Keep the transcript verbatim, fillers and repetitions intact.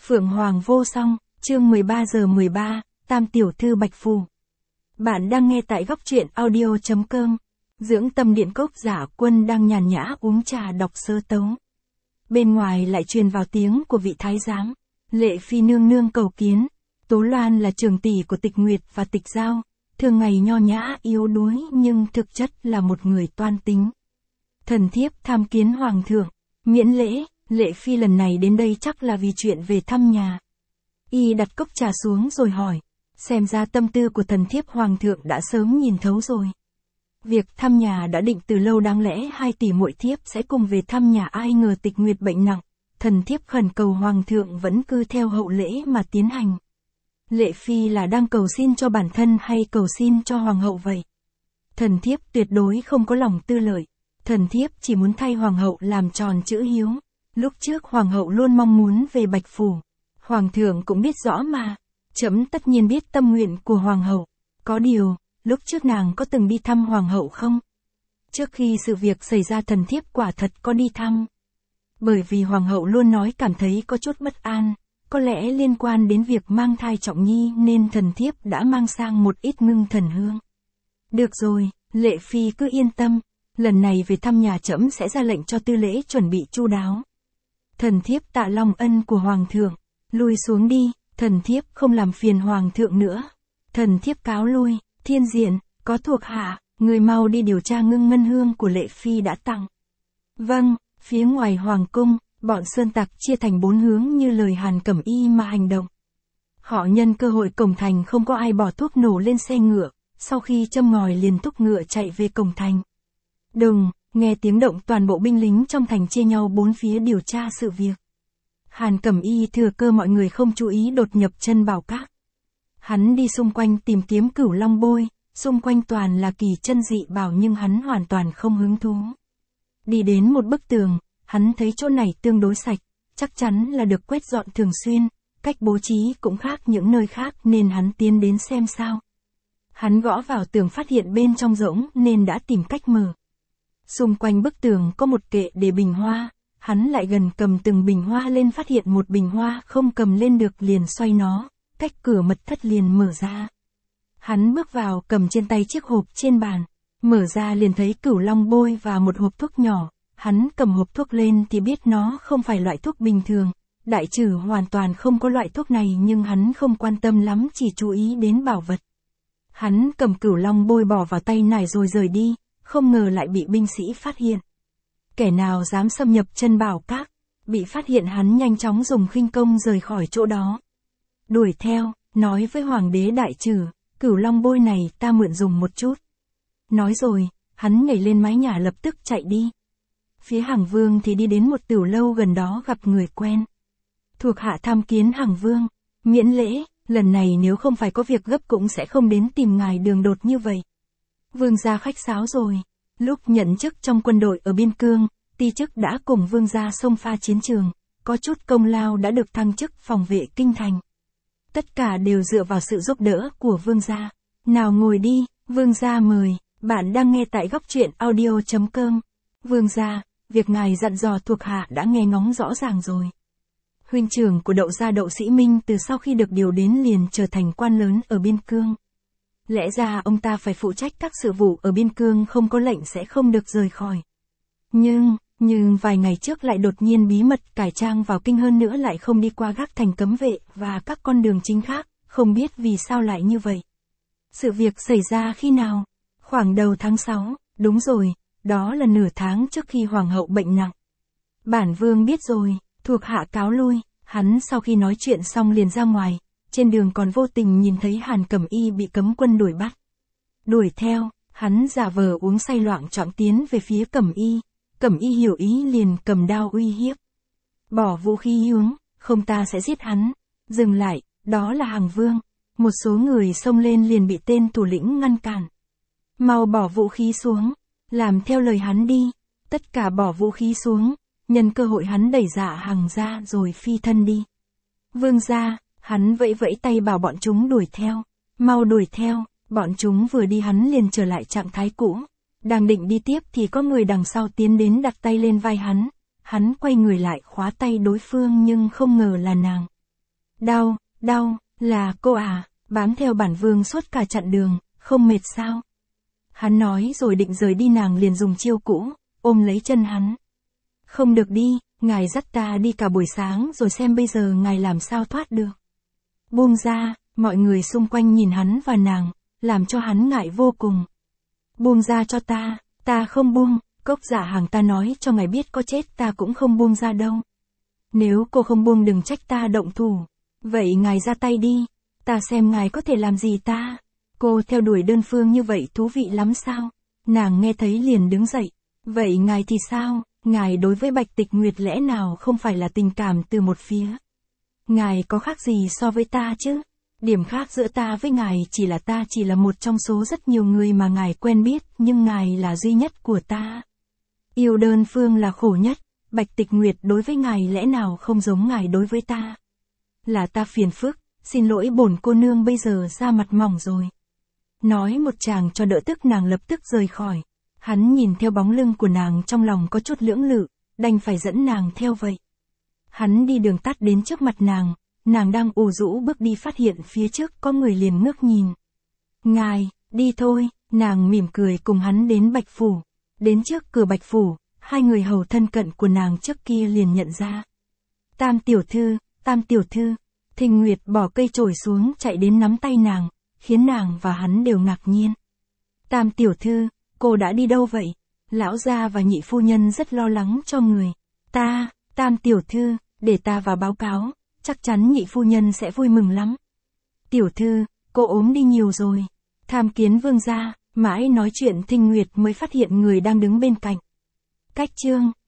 Phượng Hoàng vô song, chương mười ba giờ mười ba, Tam tiểu thư Bạch Phù. Bạn đang nghe tại góc truyện audio chấm com. Dưỡng tâm điện cốc Giả Quân đang nhàn nhã uống trà đọc sơ tấu. Bên ngoài lại truyền vào tiếng của vị thái giám. Lệ Phi nương nương cầu kiến. Tố Loan là trường tỷ của Tịch Nguyệt và Tịch Giao, thường ngày nho nhã yếu đuối nhưng thực chất là một người toan tính. Thần thiếp tham kiến hoàng thượng, miễn lễ. Lệ Phi lần này đến đây chắc là vì chuyện về thăm nhà. Y đặt cốc trà xuống rồi hỏi, xem ra tâm tư của thần thiếp hoàng thượng đã sớm nhìn thấu rồi. Việc thăm nhà đã định từ lâu, đáng lẽ hai tỷ muội thiếp sẽ cùng về thăm nhà, ai ngờ Tịch Nguyệt bệnh nặng, thần thiếp khẩn cầu hoàng thượng vẫn cứ theo hậu lễ mà tiến hành. Lệ Phi là đang cầu xin cho bản thân hay cầu xin cho hoàng hậu vậy? Thần thiếp tuyệt đối không có lòng tư lợi, thần thiếp chỉ muốn thay hoàng hậu làm tròn chữ hiếu. Lúc trước hoàng hậu luôn mong muốn về Bạch Phủ, hoàng thượng cũng biết rõ mà, trẫm tất nhiên biết tâm nguyện của hoàng hậu. Có điều, lúc trước nàng có từng đi thăm hoàng hậu không? Trước khi sự việc xảy ra thần thiếp quả thật có đi thăm. Bởi vì hoàng hậu luôn nói cảm thấy có chút bất an, có lẽ liên quan đến việc mang thai trọng nhi nên thần thiếp đã mang sang một ít ngưng thần hương. Được rồi, Lệ Phi cứ yên tâm, lần này về thăm nhà trẫm sẽ ra lệnh cho tư lễ chuẩn bị chu đáo. Thần thiếp tạ long ân của hoàng thượng, lui xuống đi, thần thiếp không làm phiền hoàng thượng nữa. Thần thiếp cáo lui. Thiên Diện, có thuộc hạ, người mau đi điều tra ngưng ngân hương của Lệ Phi đã tặng. Vâng. Phía ngoài hoàng cung, bọn sơn tặc chia thành bốn hướng như lời Hàn Cẩm Y mà hành động. Họ nhân cơ hội cổng thành không có ai bỏ thuốc nổ lên xe ngựa, sau khi châm ngòi liền thúc ngựa chạy về cổng thành. Đùng, nghe tiếng động toàn bộ binh lính trong thành chia nhau bốn phía điều tra sự việc. Hàn Cẩm Y thừa cơ mọi người không chú ý đột nhập Chân Bảo Các. Hắn đi xung quanh tìm kiếm Cửu Long Bôi, xung quanh toàn là kỳ chân dị bảo nhưng hắn hoàn toàn không hứng thú. Đi đến một bức tường, hắn thấy chỗ này tương đối sạch, chắc chắn là được quét dọn thường xuyên, cách bố trí cũng khác những nơi khác nên hắn tiến đến xem sao. Hắn gõ vào tường phát hiện bên trong rỗng nên đã tìm cách mở. Xung quanh bức tường có một kệ để bình hoa, hắn lại gần cầm từng bình hoa lên phát hiện một bình hoa không cầm lên được liền xoay nó, cách cửa mật thất liền mở ra. Hắn bước vào cầm trên tay chiếc hộp trên bàn, mở ra liền thấy Cửu Long Bôi và một hộp thuốc nhỏ, hắn cầm hộp thuốc lên thì biết nó không phải loại thuốc bình thường, đại trừ hoàn toàn không có loại thuốc này nhưng hắn không quan tâm lắm, chỉ chú ý đến bảo vật. Hắn cầm Cửu Long Bôi bỏ vào tay nải rồi rời đi. Không ngờ lại bị binh sĩ phát hiện. Kẻ nào dám xâm nhập Chân Bảo Các, bị phát hiện hắn nhanh chóng dùng khinh công rời khỏi chỗ đó. Đuổi theo, nói với hoàng đế đại trừ, Cửu Long Bôi này ta mượn dùng một chút. Nói rồi, hắn nhảy lên mái nhà lập tức chạy đi. Phía Hằng Vương thì đi đến một tiểu lâu gần đó gặp người quen. Thuộc hạ tham kiến Hằng Vương, miễn lễ, lần này nếu không phải có việc gấp cũng sẽ không đến tìm ngài đường đột như vậy. Vương gia khách sáo rồi. Lúc nhận chức trong quân đội ở biên cương, ti chức đã cùng vương gia xông pha chiến trường, có chút công lao đã được thăng chức phòng vệ kinh thành. Tất cả đều dựa vào sự giúp đỡ của vương gia. Nào ngồi đi, vương gia mời. Bạn đang nghe tại góc truyện audio chấm com. Vương gia, việc ngài dặn dò thuộc hạ đã nghe ngóng rõ ràng rồi. Huynh trưởng của Đậu gia Đậu Sĩ Minh từ sau khi được điều đến liền trở thành quan lớn ở biên cương. Lẽ ra ông ta phải phụ trách các sự vụ ở biên cương, không có lệnh sẽ không được rời khỏi. Nhưng, nhưng vài ngày trước lại đột nhiên bí mật cải trang vào kinh, hơn nữa lại không đi qua gác thành cấm vệ và các con đường chính khác, không biết vì sao lại như vậy. Sự việc xảy ra khi nào? Khoảng đầu tháng sáu, đúng rồi, đó là nửa tháng trước khi hoàng hậu bệnh nặng. Bản vương biết rồi, thuộc hạ cáo lui. Hắn sau khi nói chuyện xong liền ra ngoài. Trên đường còn vô tình nhìn thấy Hàn Cẩm Y bị cấm quân đuổi bắt. Đuổi theo, hắn giả vờ uống say loạng choạng tiến về phía Cẩm Y. Cẩm Y hiểu ý liền cầm đao uy hiếp. Bỏ vũ khí hướng, không ta sẽ giết hắn. Dừng lại, đó là Hằng Vương. Một số người xông lên liền bị tên thủ lĩnh ngăn cản. Mau bỏ vũ khí xuống, làm theo lời hắn đi. Tất cả bỏ vũ khí xuống, nhân cơ hội hắn đẩy Dạ Hằng ra rồi phi thân đi. Vương gia. Hắn vẫy vẫy tay bảo bọn chúng đuổi theo. Mau đuổi theo, bọn chúng vừa đi hắn liền trở lại trạng thái cũ. Đang định đi tiếp thì có người đằng sau tiến đến đặt tay lên vai hắn. Hắn quay người lại khóa tay đối phương nhưng không ngờ là nàng. Đau, đau, là cô à, bám theo bản vương suốt cả chặng đường, không mệt sao? Hắn nói rồi định rời đi, nàng liền dùng chiêu cũ, ôm lấy chân hắn. Không được đi, ngài dắt ta đi cả buổi sáng rồi xem bây giờ ngài làm sao thoát được. Buông ra, mọi người xung quanh nhìn hắn và nàng, làm cho hắn ngại vô cùng. Buông ra cho ta, ta không buông, Cốc Dạ Hàng ta nói cho ngài biết có chết ta cũng không buông ra đâu. Nếu cô không buông đừng trách ta động thủ. Vậy ngài ra tay đi, ta xem ngài có thể làm gì ta. Cô theo đuổi đơn phương như vậy thú vị lắm sao? Nàng nghe thấy liền đứng dậy. Vậy ngài thì sao? Ngài đối với Bạch Tịch Nguyệt lẽ nào không phải là tình cảm từ một phía? Ngài có khác gì so với ta chứ? Điểm khác giữa ta với ngài chỉ là ta chỉ là một trong số rất nhiều người mà ngài quen biết, nhưng ngài là duy nhất của ta. Yêu đơn phương là khổ nhất, Bạch Tịch Nguyệt đối với ngài lẽ nào không giống ngài đối với ta? Là ta phiền phức, xin lỗi bổn cô nương bây giờ ra mặt mỏng rồi. Nói một chàng cho đỡ tức nàng lập tức rời khỏi. Hắn nhìn theo bóng lưng của nàng trong lòng có chút lưỡng lự, đành phải dẫn nàng theo vậy. Hắn đi đường tắt đến trước mặt nàng, nàng đang ù rũ bước đi phát hiện phía trước có người liền ngước nhìn. Ngài, đi thôi, nàng mỉm cười cùng hắn đến Bạch Phủ. Đến trước cửa Bạch Phủ, hai người hầu thân cận của nàng trước kia liền nhận ra. Tam tiểu thư, Tam tiểu thư, Thình Nguyệt bỏ cây chổi xuống chạy đến nắm tay nàng, khiến nàng và hắn đều ngạc nhiên. Tam tiểu thư, cô đã đi đâu vậy? Lão gia và nhị phu nhân rất lo lắng cho người. Ta, Tam tiểu thư, để ta vào báo cáo, chắc chắn nhị phu nhân sẽ vui mừng lắm. Tiểu thư, cô ốm đi nhiều rồi. Tham kiến vương gia, mãi nói chuyện Thình Nguyệt mới phát hiện người đang đứng bên cạnh. Cách chương